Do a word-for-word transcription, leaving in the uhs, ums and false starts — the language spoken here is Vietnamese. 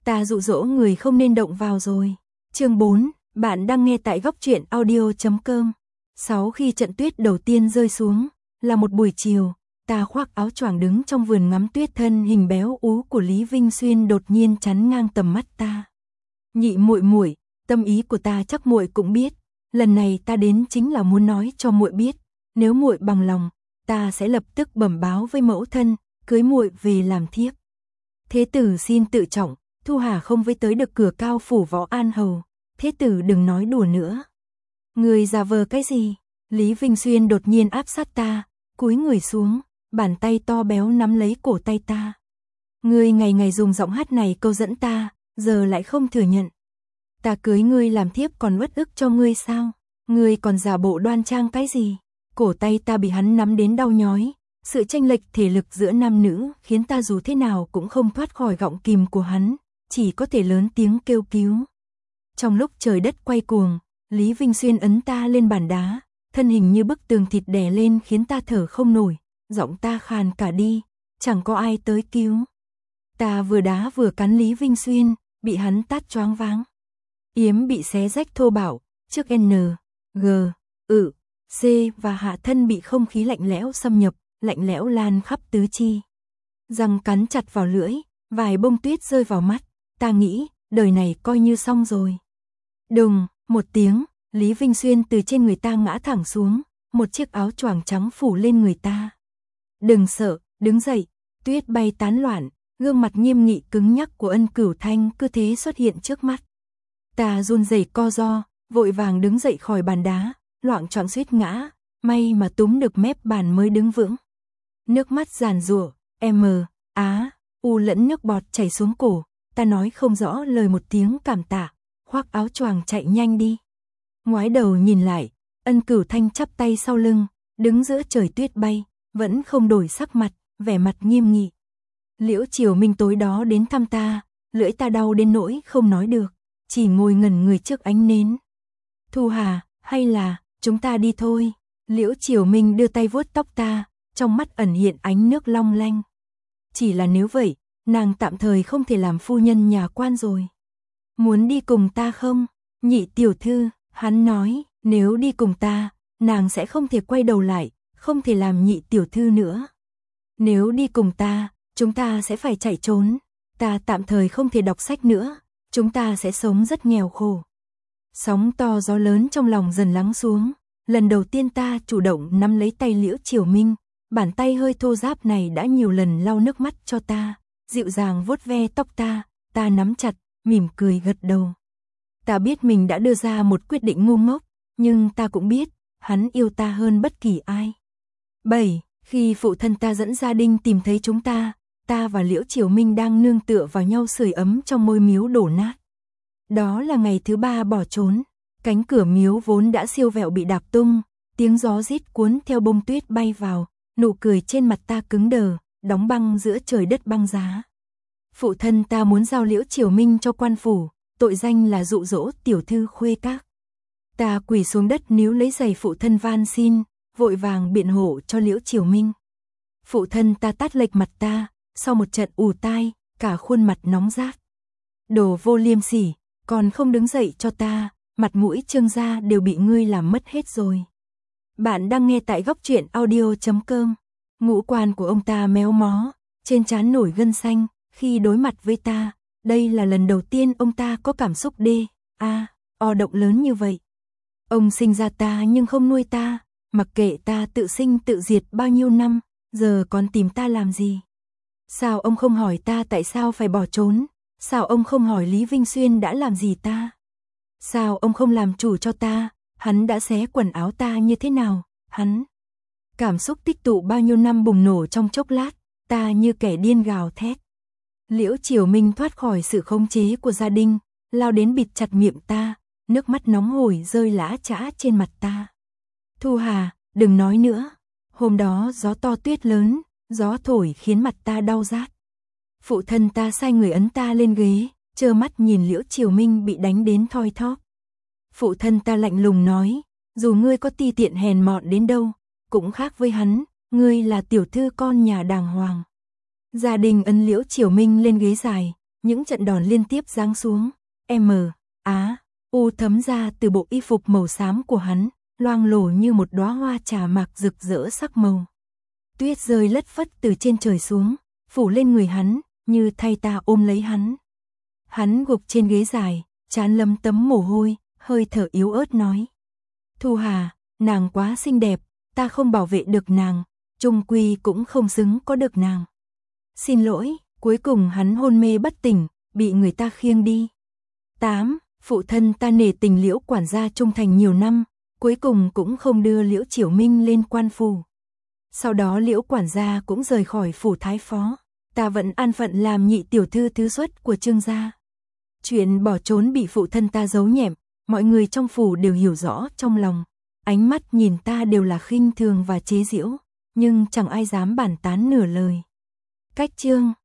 Ta dụ dỗ người không nên động vào rồi. Chương bốn, bạn đang nghe tại góc truyện audio chấm com. Sáu khi trận tuyết đầu tiên rơi xuống, là một buổi chiều, ta khoác áo choàng đứng trong vườn ngắm tuyết, thân hình béo ú của Lý Vinh Xuyên đột nhiên chắn ngang tầm mắt ta. Nhị muội muội, tâm ý của ta chắc muội cũng biết, lần này ta đến chính là muốn nói cho muội biết, nếu muội bằng lòng, ta sẽ lập tức bẩm báo với mẫu thân, cưới muội về làm thiếp. Thế tử xin tự trọng, Thu Hà không với tới được cửa cao phủ Võ An Hầu, thế tử đừng nói đùa nữa. Người giả vờ cái gì? Lý Vinh Xuyên đột nhiên áp sát ta, cúi người xuống, bàn tay to béo nắm lấy cổ tay ta. Ngươi ngày ngày dùng giọng hát này câu dẫn ta, giờ lại không thừa nhận. Ta cưới ngươi làm thiếp còn uất ức cho ngươi sao? Ngươi còn giả bộ đoan trang cái gì? Cổ tay ta bị hắn nắm đến đau nhói, sự chênh lệch thể lực giữa nam nữ khiến ta dù thế nào cũng không thoát khỏi gọng kìm của hắn, chỉ có thể lớn tiếng kêu cứu. Trong lúc trời đất quay cuồng, Lý Vinh Xuyên ấn ta lên bàn đá, thân hình như bức tường thịt đè lên khiến ta thở không nổi, giọng ta khàn cả đi, chẳng có ai tới cứu. Ta vừa đá vừa cắn Lý Vinh Xuyên, bị hắn tát choáng váng. Yếm bị xé rách thô bạo, trước N, G, ự, C và hạ thân bị không khí lạnh lẽo xâm nhập, lạnh lẽo lan khắp tứ chi. Răng cắn chặt vào lưỡi, vài bông tuyết rơi vào mắt, ta nghĩ, đời này coi như xong rồi. Đùng, một tiếng, Lý Vinh Xuyên từ trên người ta ngã thẳng xuống, một chiếc áo choàng trắng phủ lên người ta. Đừng sợ, đứng dậy, tuyết bay tán loạn, gương mặt nghiêm nghị cứng nhắc của Ân Cửu Thanh cứ thế xuất hiện trước mắt. Ta run rẩy co ro, vội vàng đứng dậy khỏi bàn đá, loạng choạng suýt ngã, may mà túm được mép bàn mới đứng vững. Nước mắt giàn giụa, M, Á, U lẫn nước bọt chảy xuống cổ, ta nói không rõ lời một tiếng cảm tạ, khoác áo choàng chạy nhanh đi. Ngoái đầu nhìn lại, Ân Cửu Thanh chắp tay sau lưng, đứng giữa trời tuyết bay, vẫn không đổi sắc mặt, vẻ mặt nghiêm nghị. Liễu Triều Minh tối đó đến thăm ta, lưỡi ta đau đến nỗi không nói được, chỉ ngồi ngẩn người trước ánh nến. Thu Hà, hay là, chúng ta đi thôi. Liễu Triều Minh đưa tay vuốt tóc ta, trong mắt ẩn hiện ánh nước long lanh. Chỉ là nếu vậy, nàng tạm thời không thể làm phu nhân nhà quan rồi. Muốn đi cùng ta không? Nhị tiểu thư, hắn nói, nếu đi cùng ta, nàng sẽ không thể quay đầu lại, không thể làm nhị tiểu thư nữa. Nếu đi cùng ta, chúng ta sẽ phải chạy trốn, ta tạm thời không thể đọc sách nữa, chúng ta sẽ sống rất nghèo khổ. Sóng to gió lớn trong lòng dần lắng xuống, lần đầu tiên ta chủ động nắm lấy tay Liễu Triều Minh, bàn tay hơi thô ráp này đã nhiều lần lau nước mắt cho ta, dịu dàng vuốt ve tóc ta, ta nắm chặt, mỉm cười gật đầu. Ta biết mình đã đưa ra một quyết định ngu ngốc, nhưng ta cũng biết, hắn yêu ta hơn bất kỳ ai. bảy. Khi phụ thân ta dẫn gia đình tìm thấy chúng ta, ta và Liễu Triều Minh đang nương tựa vào nhau sưởi ấm trong ngôi miếu đổ nát. Đó là ngày thứ ba bỏ trốn, cánh cửa miếu vốn đã siêu vẹo bị đạp tung, tiếng gió rít cuốn theo bông tuyết bay vào, nụ cười trên mặt ta cứng đờ, đóng băng giữa trời đất băng giá. Phụ thân ta muốn giao Liễu Triều Minh cho quan phủ, tội danh là dụ dỗ tiểu thư khuê các. Ta quỳ xuống đất níu lấy giày phụ thân van xin, vội vàng biện hộ cho Liễu Triều Minh. Phụ thân ta tát lệch mặt ta, sau một trận ù tai, cả khuôn mặt nóng rát. Đồ vô liêm sỉ, còn không đứng dậy cho ta, mặt mũi Trương gia đều bị ngươi làm mất hết rồi. Bạn đang nghe tại góc truyện audio chấm com. Ngũ quan của ông ta méo mó, trên trán nổi gân xanh, khi đối mặt với ta, đây là lần đầu tiên ông ta có cảm xúc đê, a, o động lớn như vậy. Ông sinh ra ta nhưng không nuôi ta, mặc kệ ta tự sinh tự diệt bao nhiêu năm, giờ còn tìm ta làm gì? Sao ông không hỏi ta tại sao phải bỏ trốn? Sao ông không hỏi Lý Vinh Xuyên đã làm gì ta? Sao ông không làm chủ cho ta? Hắn đã xé quần áo ta như thế nào? Hắn... Cảm xúc tích tụ bao nhiêu năm bùng nổ trong chốc lát, ta như kẻ điên gào thét. Liễu Triều Minh thoát khỏi sự khống chế của gia đình, lao đến bịt chặt miệng ta, nước mắt nóng hổi rơi lã chã trên mặt ta. Thu Hà, đừng nói nữa. Hôm đó gió to tuyết lớn, gió thổi khiến mặt ta đau rát. Phụ thân ta sai người ấn ta lên ghế, trơ mắt nhìn Liễu Triều Minh bị đánh đến thoi thóp. Phụ thân ta lạnh lùng nói, dù ngươi có ti tiện hèn mọn đến đâu, cũng khác với hắn, ngươi là tiểu thư con nhà đàng hoàng. Gia đình ấn Liễu Triều Minh lên ghế dài, Những trận đòn liên tiếp giáng xuống, M, Á, U thấm ra từ bộ y phục màu xám của hắn, loang lổ như một đóa hoa trà mạc rực rỡ sắc màu. Tuyết rơi lất phất từ trên trời xuống, phủ lên người hắn, như thay ta ôm lấy hắn. Hắn gục trên ghế dài, trán lấm tấm mồ hôi, hơi thở yếu ớt nói. Thu Hà, nàng quá xinh đẹp, ta không bảo vệ được nàng, chung quy cũng không xứng có được nàng. Xin lỗi, cuối cùng hắn hôn mê bất tỉnh, bị người ta khiêng đi. tám. Phụ thân ta nể tình Liễu quản gia trung thành nhiều năm, cuối cùng cũng không đưa Liễu Chiểu Minh lên quan phủ. Sau đó Liễu quản gia cũng rời khỏi phủ thái phó, ta vẫn an phận làm nhị tiểu thư thứ xuất của Trương gia. Chuyện bỏ trốn bị phụ thân ta giấu nhẹm, mọi người trong phủ đều hiểu rõ trong lòng, ánh mắt nhìn ta đều là khinh thường và chế giễu, nhưng chẳng ai dám bàn tán nửa lời. Cách chương